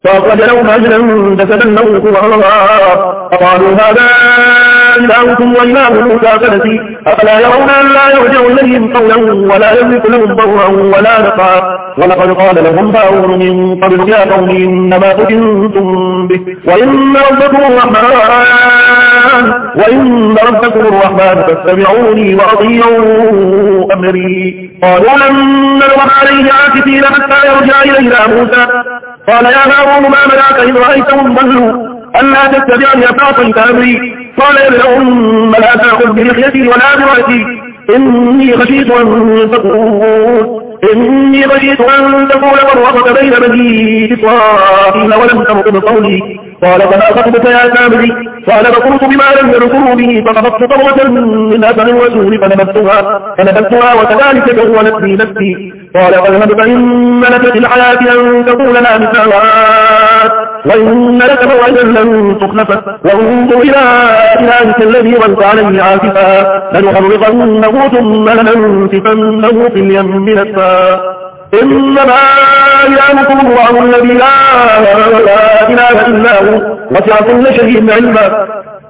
فأخرج لهم عجلا جسدا له خوار فقالوا هذا إلهكم وإله موسى فنسي أفلا يرون أن لا يرجع إليهم قولا ولا يملك لهم ضرا ولا نفعا ولقد قال لهم هارون من قبل يا قوم إنما فتنتم به وإن ربكم الرحمن فاتبعوني وأطيعوا أمري قالوا لن نبرح عليه عاكفين حتى يرجع إلينا موسى قال يا هارون ما منعك إذ رأيتهم ضلوا ألا تتبعني أفعصيت أمري قال يا ابن أم لا تأخذ بلحيتي ولا برأسي إني خشيت أن تقول فرقت بين بني إسرائيل ولم ترقب قولي قال فما خطبك يا سامري قال فقلت بما لم يرقبوا به فقبضت طرة من أثر الرسول فنبذتها وكذلك سولت لي نفسي قال فاذهب فإن لك في الحياة أن تقول لا مثلات وإن لك موعدا لن تخلفه وانظر إلى إلهك الذي ظلت عليه عاكفا لنحرقنه ثم لننسفنه في اليم نسفا إنما إلهكم الله الذي لا إله إلا هو وسع كل شيء علما